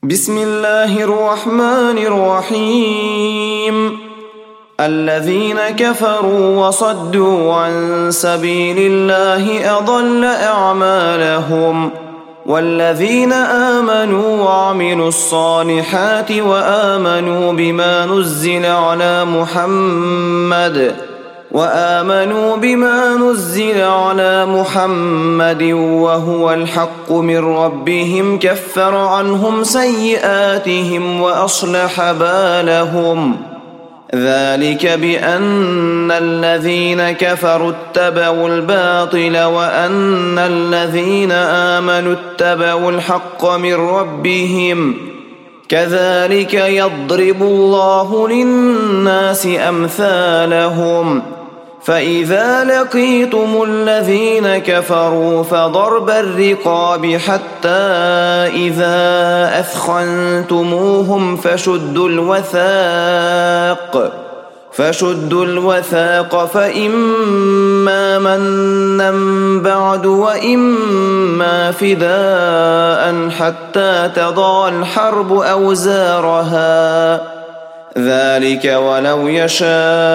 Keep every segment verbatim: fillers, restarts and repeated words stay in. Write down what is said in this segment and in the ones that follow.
بسم الله الرحمن الرحيم الذين كفروا وصدوا عن سبيل الله أضل أعمالهم والذين آمنوا وعملوا الصالحات وآمنوا بما نزل على محمد وآمنوا بما نزل على محمد وهو الحق من ربهم كفر عنهم سيئاتهم وأصلح بالهم ذلك بأن الذين كفروا اتبعوا الباطل وأن الذين آمنوا اتبعوا الحق من ربهم كذلك يضرب الله للناس أمثالهم فإذا لقيتم الذين كفروا فضرب الرقاب حتى إذا أثخنتموهم فشدوا الوثاق فشدوا الوثاق فإما منا بعد وإما فداء حتى تضع الحرب أوزارها ذلك ولو يشاء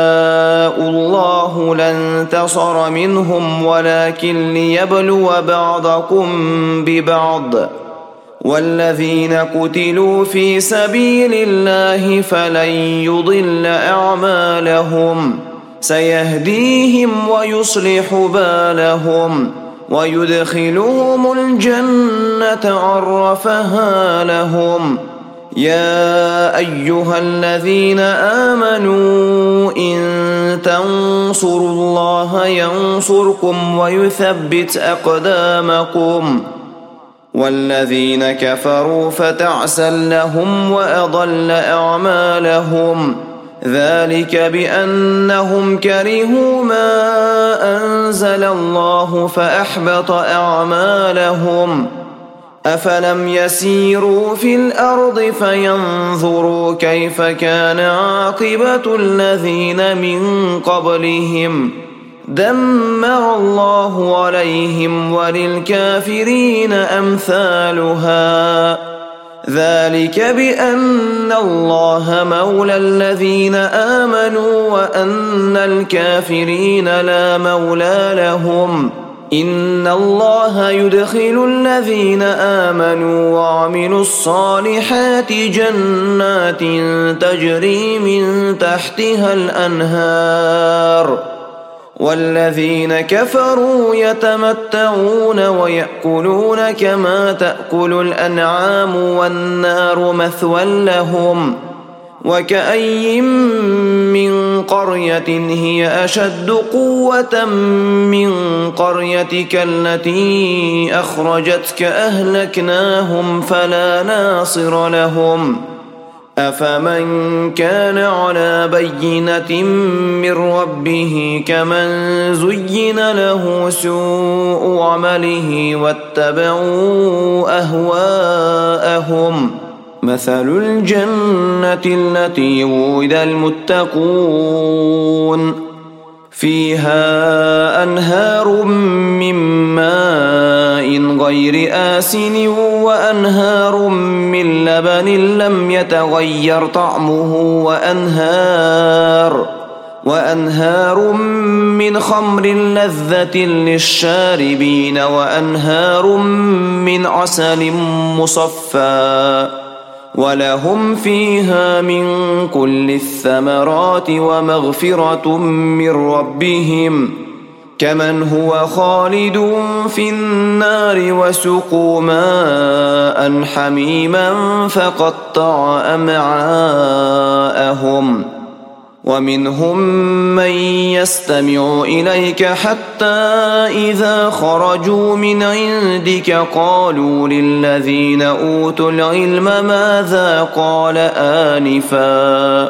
الله لانتصر منهم ولكن ليبلو بعضكم ببعض والذين قتلوا في سبيل الله فلن يضل أعمالهم سيهديهم ويصلح بالهم ويدخلهم الجنة عرفها لهم يا أيها الذين آمنوا إن تنصروا الله ينصركم ويثبت أقدامكم والذين كفروا فتعسا لهم وأضل أعمالهم ذلك بأنهم كرهوا ما أنزل الله فأحبط أعمالهم أفلم يسيروا في الأرض فينظروا كيف كان عاقبة الذين من قبلهم دمر الله عليهم وللكافرين أمثالها ذلك بأن الله مولى الذين آمنوا وأن الكافرين لا مولى لهم إن الله يدخل الذين آمنوا وعملوا الصالحات جنات تجري من تحتها الأنهار والذين كفروا يتمتعون ويأكلون كما تأكل الأنعام والنار مثوى لهم وكأي من قرية هي أشد قوة من قريتك التي أخرجتك أهلكناهم فلا ناصر لهم أفمن كان على بينة من ربه كمن زين له سوء عمله واتبعوا أهواءهم مثل الجنة التي وعد المتقون فيها أنهار من ماء غير آسن وأنهار من لبن لم يتغير طعمه وأنهار وأنهار من خمر لذة للشاربين وأنهار من عسل مصفى ولهم فيها من كل الثمرات ومغفرة من ربهم كمن هو خالد في النار وسقوا ماء حميما فقطع أمعاءهم ومنهم من يستمع إليك حتى إذا خرجوا من عندك قالوا للذين أوتوا العلم ماذا قال آنفا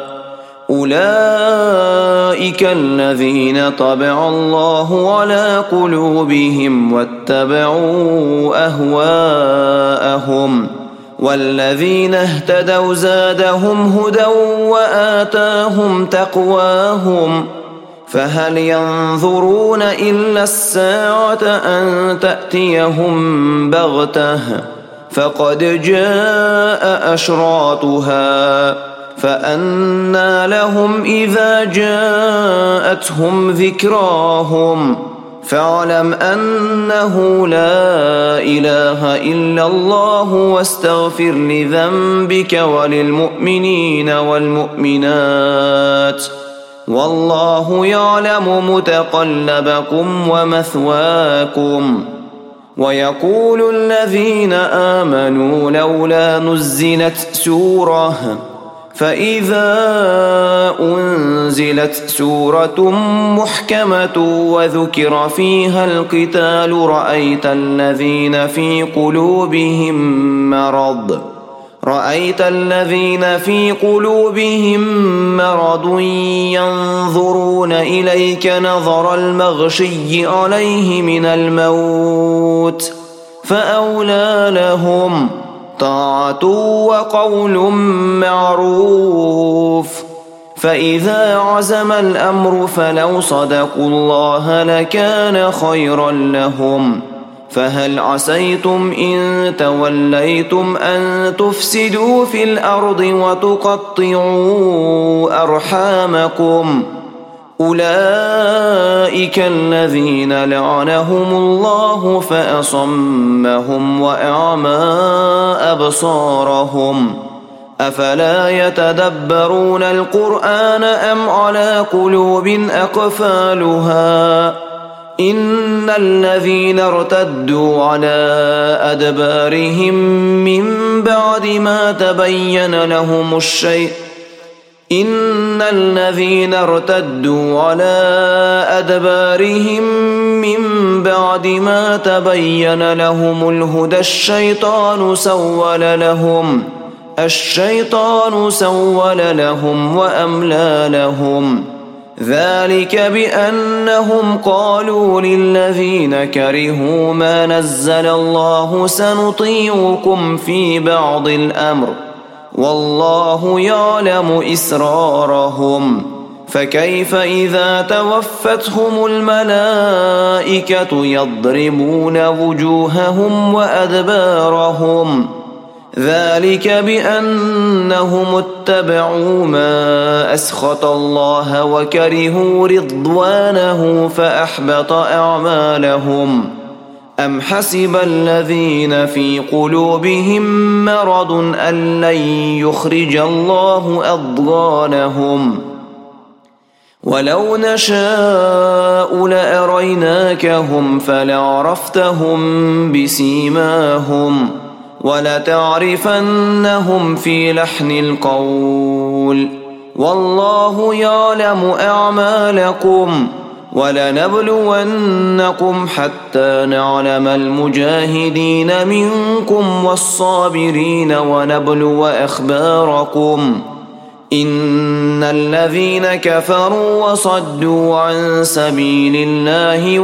أولئك الذين طبع الله على قلوبهم واتبعوا أهواءهم والذين اهتدوا زادهم هدى وآتاهم تقواهم فهل ينظرون إلا الساعة أن تأتيهم بغتة فقد جاء أشراطها فأنى لهم إذا جاءتهم ذكراهم فاعلم أنه لا إله إلا الله واستغفر لذنبك وللمؤمنين والمؤمنات والله يعلم متقلبكم ومثواكم. ويقول الذين آمنوا لولا نزلت سورة فإذا أنزلت سورة محكمة وذكر فيها القتال رأيت الذين في قلوبهم مرض رأيت الذين في قلوبهم مرض ينظرون إليك نظر المغشي عليه من الموت فأولى لهم طاعة وقول معروف. فإذا عزم الأمر فلو صدقوا الله لكان خيرا لهم. فهل عسيتم إن توليتم أن تفسدوا في الأرض وتقطعوا أرحامكم أولئك الذين لعنهم الله فأصمهم وأعمى أبصارهم أفلا يتدبرون القرآن أم على قلوب أقفالها إن الذين ارتدوا على أدبارهم من بعد ما تبين لهم الشيء إن الذين ارتدوا على أدبارهم من بعد ما تبين لهم الهدى الشيطان سول لهم الشيطان سول لهم وأملى لهم ذلك بأنهم قالوا للذين كرهوا ما نزل الله سنطيعكم في بعض الأمر والله يعلم إسرارهم فكيف إذا توفتهم الملائكة يضربون وجوههم وأدبارهم ذلك بأنهم اتبعوا ما أسخط الله وكرهوا رضوانه فأحبط أعمالهم. أم حسب الذين في قلوبهم مرض أن لن يخرج الله أضغانهم ولو نشاء لأريناكهم فلعرفتهم بسيماهم ولتعرفنهم في لحن القول والله يعلم أعمالكم ولنبلونكم حتى نعلم المجاهدين منكم والصابرين ونبلو أخباركم إن الذين كفروا وصدوا عن سبيل الله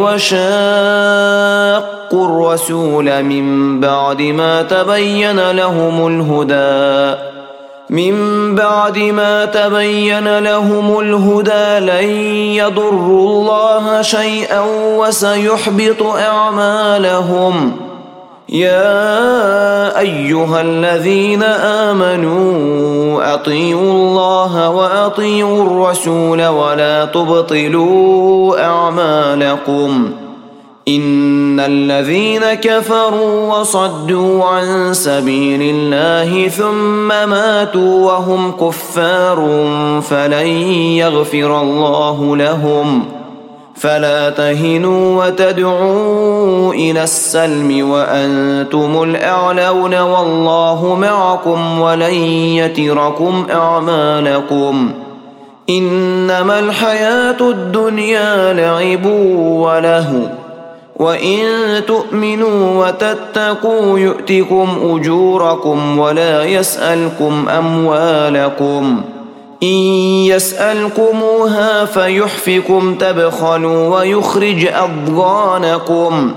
وشاقوا الرسول من بعد ما تبين لهم الهدى من بعد ما تبين لهم الهدى لن يضروا الله شيئا وسيحبط أعمالهم. يا أيها الذين آمنوا أطيعوا الله وأطيعوا الرسول ولا تبطلوا أعمالكم إن الذين كفروا وصدوا عن سبيل الله ثم ماتوا وهم كفار فلن يغفر الله لهم فلا تهنوا وتدعوا إلى السلم وأنتم الأعلون والله معكم ولن يتركم أعمالكم إنما الحياة الدنيا لعب ولهو وإن تؤمنوا وتتقوا يؤتكم أجوركم ولا يسألكم أموالكم إن يسألكموها فيحفكم تبخلوا ويخرج أضغانكم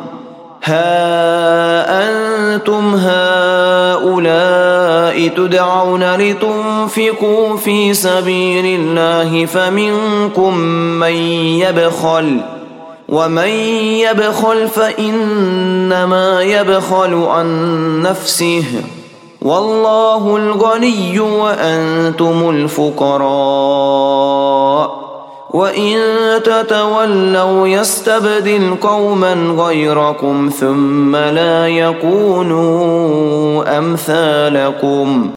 ها أنتم هؤلاء تدعون لتنفقوا في سبيل الله فمنكم من يبخل ومن يبخل فإنما يبخل عن نفسه والله الغني وأنتم الفقراء وإن تتولوا يستبدل قوما غيركم ثم لا يكونوا أمثالكم